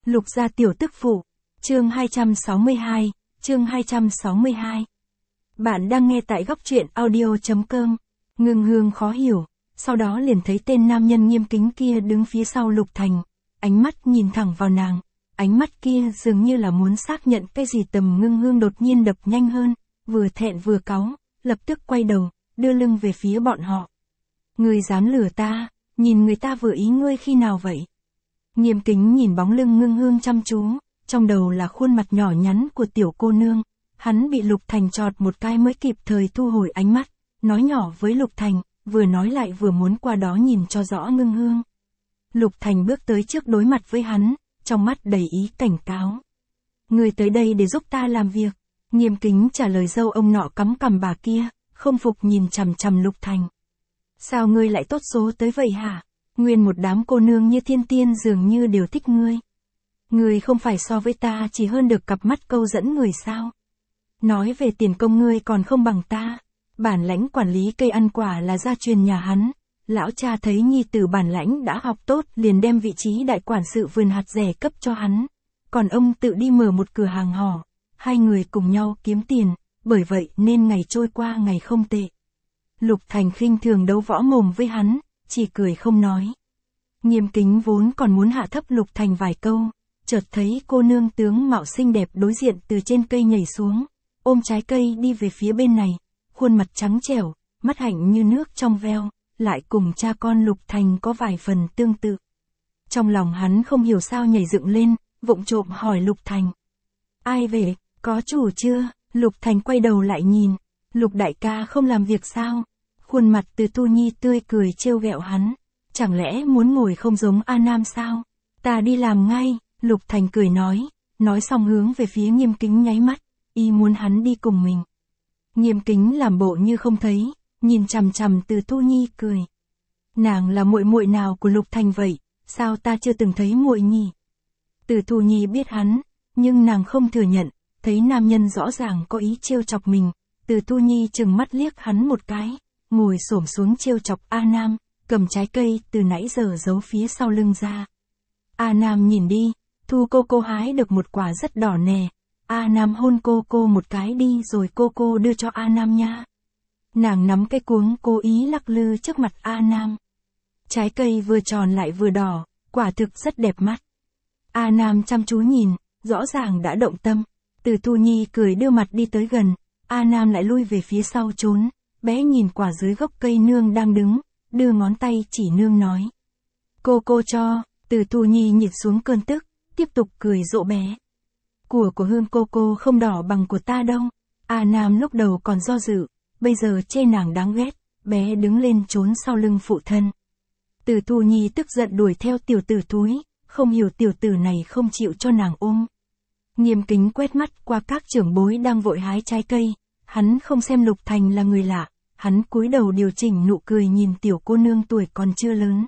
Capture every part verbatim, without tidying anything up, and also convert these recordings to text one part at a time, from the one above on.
Lục gia tiểu tức phụ. Chương hai trăm sáu mươi hai, chương hai trăm sáu mươi hai. Bạn đang nghe tại góc truyện audio.com. Ngưng Hương khó hiểu, sau đó liền thấy tên nam nhân nghiêm kính kia đứng phía sau Lục Thành, ánh mắt nhìn thẳng vào nàng, ánh mắt kia dường như là muốn xác nhận cái gì. Tầm Ngưng Hương đột nhiên đập nhanh hơn, vừa thẹn vừa cáu, lập tức quay đầu, đưa lưng về phía bọn họ. Ngươi dám lừa ta, nhìn người ta vừa ý ngươi khi nào vậy? Nghiêm kính nhìn bóng lưng Ngưng Hương chăm chú, trong đầu là khuôn mặt nhỏ nhắn của tiểu cô nương. Hắn bị Lục Thành chọt một cái mới kịp thời thu hồi ánh mắt, nói nhỏ với Lục Thành, vừa nói lại vừa muốn qua đó nhìn cho rõ Ngưng Hương. Lục Thành bước tới trước đối mặt với hắn, trong mắt đầy ý cảnh cáo. Ngươi tới đây để giúp ta làm việc. Nghiêm kính trả lời dâu ông nọ cắm cằm bà kia, không phục nhìn chằm chằm Lục Thành. Sao ngươi lại tốt số tới vậy hả? Nguyên một đám cô nương như thiên tiên dường như đều thích ngươi. Ngươi không phải so với ta chỉ hơn được cặp mắt câu dẫn người sao? Nói về tiền công ngươi còn không bằng ta. Bản lãnh quản lý cây ăn quả là gia truyền nhà hắn. Lão cha thấy nhi tử bản lãnh đã học tốt liền đem vị trí đại quản sự vườn hạt rẻ cấp cho hắn. Còn ông tự đi mở một cửa hàng hỏ. Hai người cùng nhau kiếm tiền, bởi vậy nên ngày trôi qua ngày không tệ. Lục Thành khinh thường đấu võ mồm với hắn, chỉ cười không nói. Nghiêm kính vốn còn muốn hạ thấp Lục Thành vài câu, chợt thấy cô nương tướng mạo xinh đẹp đối diện từ trên cây nhảy xuống, ôm trái cây đi về phía bên này, khuôn mặt trắng trẻo, mắt hạnh như nước trong veo, lại cùng cha con Lục Thành có vài phần tương tự. Trong lòng hắn không hiểu sao nhảy dựng lên, vụng trộm hỏi Lục Thành. Ai về, có chủ chưa? Lục Thành quay đầu lại nhìn, Lục đại ca không làm việc sao? Khuôn mặt Từ Tu Nhi tươi cười trêu ghẹo hắn. Chẳng lẽ muốn ngồi không giống A Nam sao? Ta đi làm ngay, Lục Thành cười nói, nói xong hướng về phía Nghiêm kính nháy mắt, y muốn hắn đi cùng mình. Nghiêm kính làm bộ như không thấy, nhìn chằm chằm Từ Tu Nhi cười. Nàng là muội muội nào của Lục Thành vậy, sao ta chưa từng thấy muội nhỉ? Từ Tu Nhi biết hắn, nhưng nàng không thừa nhận, thấy nam nhân rõ ràng có ý trêu chọc mình, Từ Tu Nhi chừng mắt liếc hắn một cái, ngồi xổm xuống trêu chọc A Nam, cầm trái cây từ nãy giờ giấu phía sau lưng ra. A Nam nhìn đi, thu cô cô hái được một quả rất đỏ nè. A Nam hôn cô cô một cái đi rồi cô cô đưa cho A Nam nha. Nàng nắm cái cuống cố ý lắc lư trước mặt A Nam. Trái cây vừa tròn lại vừa đỏ, quả thực rất đẹp mắt. A Nam chăm chú nhìn, rõ ràng đã động tâm. Từ Tu Nhi cười đưa mặt đi tới gần, A Nam lại lui về phía sau trốn, bé nhìn quả dưới gốc cây nương đang đứng, đưa ngón tay chỉ nương nói. Cô cô cho. Từ Tu Nhi nhịn xuống cơn tức, tiếp tục cười dỗ bé. Của của Hương cô cô không đỏ bằng của ta đâu. A Nam lúc đầu còn do dự, bây giờ chê nàng đáng ghét, bé đứng lên trốn sau lưng phụ thân. Từ Tu Nhi tức giận đuổi theo tiểu tử túi, không hiểu tiểu tử này không chịu cho nàng ôm. Nghiêm kính quét mắt qua các trưởng bối đang vội hái trái cây, hắn không xem Lục Thành là người lạ, hắn cúi đầu điều chỉnh nụ cười nhìn tiểu cô nương tuổi còn chưa lớn.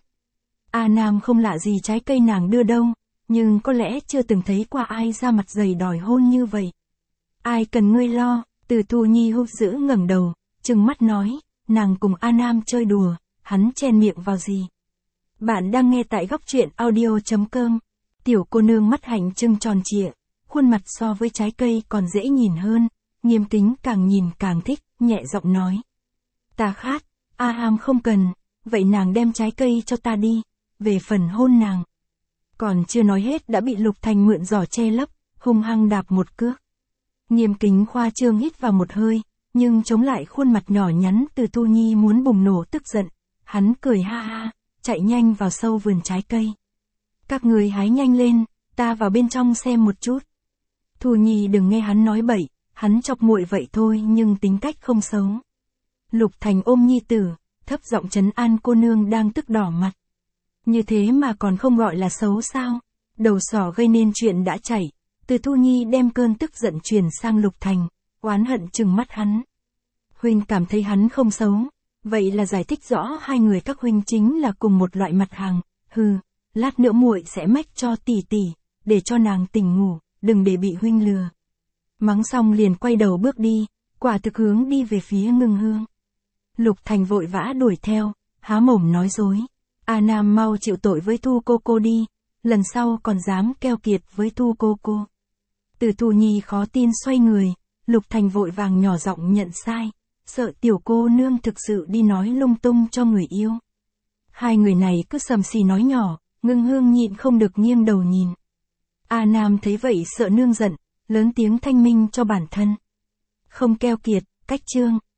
A Nam không lạ gì trái cây nàng đưa đâu, nhưng có lẽ chưa từng thấy qua ai ra mặt dày đòi hôn như vậy. Ai cần ngươi lo? Từ Tu Nhi hung dữ ngẩng đầu, trừng mắt nói, nàng cùng A Nam chơi đùa, hắn chen miệng vào gì? Bạn đang nghe tại góc truyện audio.com. Tiểu cô nương mắt hạnh trừng tròn trịa, khuôn mặt so với trái cây còn dễ nhìn hơn. Nghiêm kính càng nhìn càng thích, nhẹ giọng nói. Ta khát, A Ham không cần, vậy nàng đem trái cây cho ta đi. Về phần hôn nàng, còn chưa nói hết đã bị Lục Thành mượn giỏ che lấp, hung hăng đạp một cước. Nghiêm kính khoa trương hít vào một hơi, nhưng chống lại khuôn mặt nhỏ nhắn Từ Tu Nhi muốn bùng nổ tức giận. Hắn cười ha ha, chạy nhanh vào sâu vườn trái cây. Các người hái nhanh lên, ta vào bên trong xem một chút. Tu Nhi đừng nghe hắn nói bậy, hắn chọc muội vậy thôi nhưng tính cách không xấu. Lục Thành ôm nhi tử, thấp giọng trấn an cô nương đang tức đỏ mặt. Như thế mà còn không gọi là xấu sao? Đầu sỏ gây nên chuyện đã chảy. Từ Tu Nhi đem cơn tức giận truyền sang Lục Thành, oán hận trừng mắt hắn. Huynh cảm thấy hắn không xấu, vậy là giải thích rõ hai người các huynh chính là cùng một loại mặt hàng. Hừ, lát nữa muội sẽ mách cho tỷ tỷ, để cho nàng tỉnh ngủ, đừng để bị huynh lừa. Mắng xong liền quay đầu bước đi, quả thực hướng đi về phía Ngưng Hương. Lục Thành vội vã đuổi theo, há mồm nói dối. A Nam mau chịu tội với Thu cô cô đi, lần sau còn dám keo kiệt với Thu cô cô. Từ Thu Nhi khó tin xoay người, Lục Thành vội vàng nhỏ giọng nhận sai, sợ tiểu cô nương thực sự đi nói lung tung cho người yêu. Hai người này cứ sầm xì nói nhỏ, Ngưng Hương nhịn không được nghiêng đầu nhìn. A Nam thấy vậy sợ nương giận, lớn tiếng thanh minh cho bản thân. Không keo kiệt, cách trương.